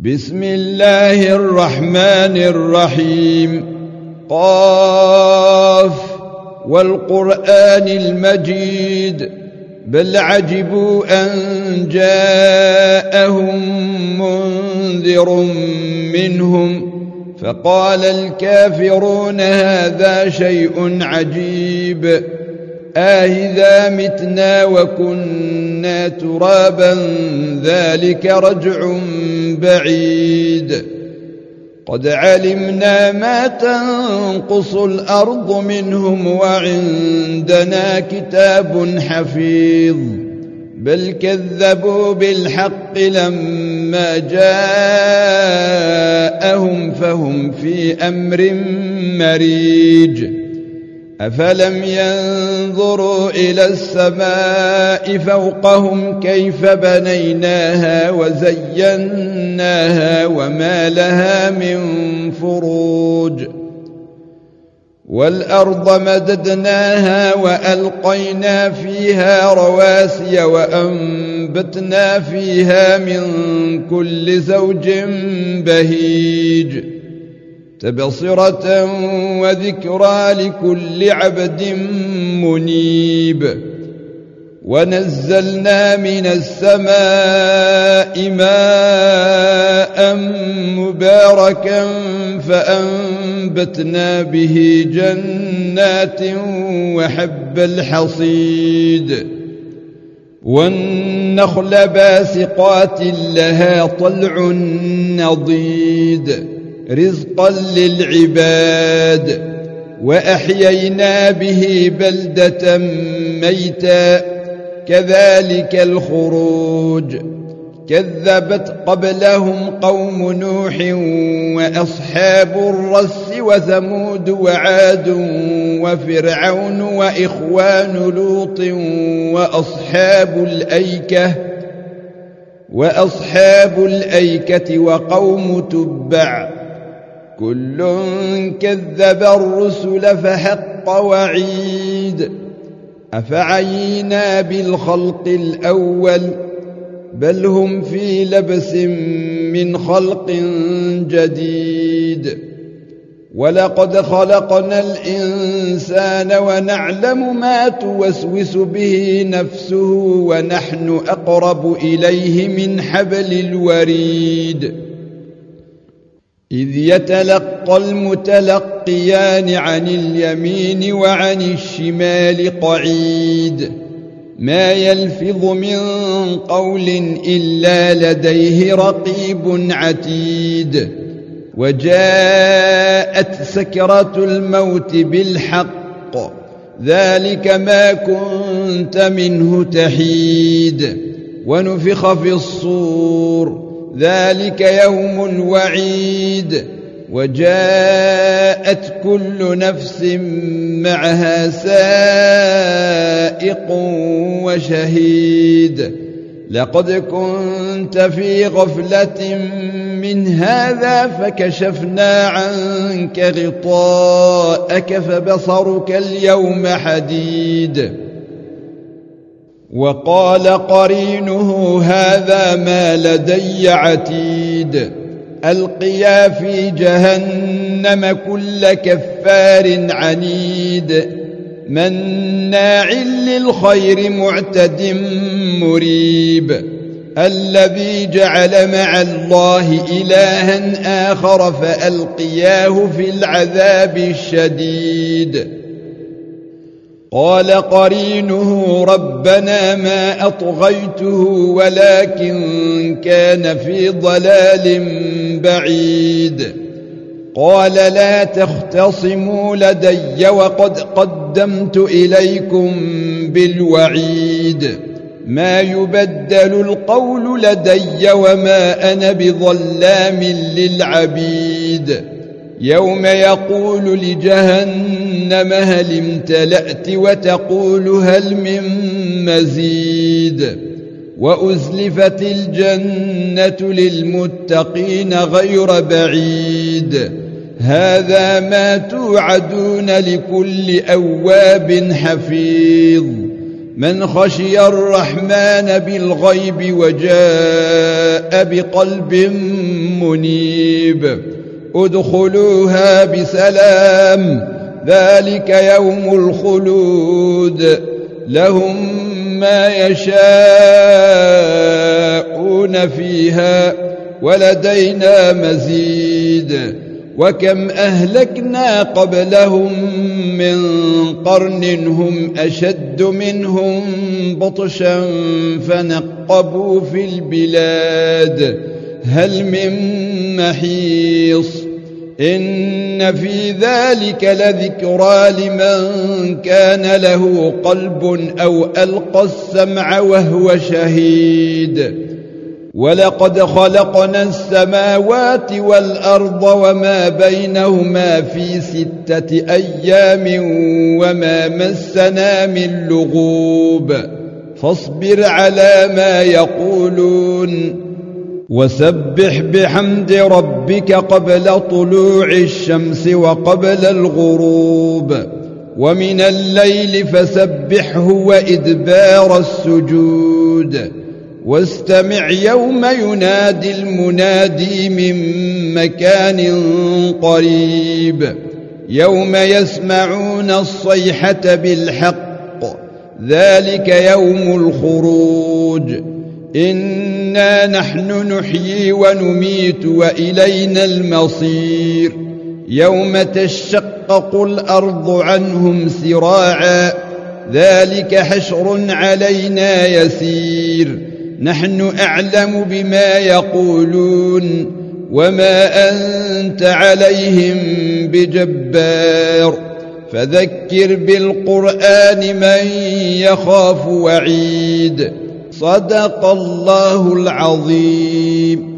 بسم الله الرحمن الرحيم. قاف والقرآن المجيد بل عجبوا أن جاءهم منذر منهم فقال الكافرون هذا شيء عجيب أإذا متنا وكنا ترابا ذلك رجع بعيد قد علمنا ما تنقص الأرض منهم وعندنا كتاب حفيظ بل كذبوا بالحق لما جاءهم فهم في أمر مريج أفلم ينظروا إلى السماء فوقهم كيف بنيناها وزيناها وما لها من فروج والأرض مددناها وألقينا فيها رواسي وأنبتنا فيها من كل زوج بهيج تبصرة وذكرى لكل عبد منيب ونزلنا من السماء ماء مباركا فأنبتنا به جنات وحب الحصيد والنخل باسقات لها طلع نضيد رزقا للعباد وأحيينا به بلدة ميتا كذلك الخروج كذبت قبلهم قوم نوح وأصحاب الرس وثمود وعاد وفرعون وإخوان لوط وأصحاب الأيكة وقوم تبع كل كذب الرسل فحق وعيد أفعينا بالخلق الأول بل هم في لبس من خلق جديد ولقد خلقنا الإنسان ونعلم ما توسوس به نفسه ونحن أقرب إليه من حبل الوريد إذ يتلقى المتلقيان عن اليمين وعن الشمال قعيد ما يلفظ من قول إلا لديه رقيب عتيد وجاءت سكرة الموت بالحق ذلك ما كنت منه تحيد ونفخ في الصور ذلك يوم الوعيد وجاءت كل نفس معها سائق وشهيد لقد كنت في غفلة من هذا فكشفنا عنك غطاءك فبصرك اليوم حديد وقال قرينه هذا ما لدي عتيد ألقيا في جهنم كل كفار عنيد مناع للخير معتد مريب الذي جعل مع الله إلها آخر فألقياه في العذاب الشديد قال قرينه ربنا ما أطغيته ولكن كان في ضلال بعيد قال لا تختصموا لدي وقد قدمت إليكم بالوعيد ما يبدل القول لدي وما أنا بظلام للعبيد يوم يقول لجهنم هل امتلأت وتقول هل من مزيد وأزلفت الجنة للمتقين غير بعيد هذا ما توعدون لكل أواب حفيظ من خشي الرحمن بالغيب وجاء بقلب منيب ادخلوها بسلام ذلك يوم الخلود لهم ما يشاءون فيها ولدينا مزيد وكم أهلكنا قبلهم من قرن هم أشد منهم بطشا فنقبوا في البلاد هل من محيص إن في ذلك لذكرى لمن كان له قلب أو ألقى السمع وهو شهيد ولقد خلقنا السماوات والأرض وما بينهما في 6 أيام وما مسنا من لغوب فاصبر على ما يقولون وسبح بحمد ربك قبل طلوع الشمس وقبل الغروب ومن الليل فسبحه وإدبار السجود واستمع يوم ينادي المنادي من مكان قريب يوم يسمعون الصيحة بالحق ذلك يوم الخروج إنا نحن نحيي ونميت وإلينا المصير يوم تشقق الأرض عنهم سراعا ذلك حشر علينا يسير نحن أعلم بما يقولون وما أنت عليهم بجبار فذكر بالقرآن من يخاف وعيد صدق الله العظيم.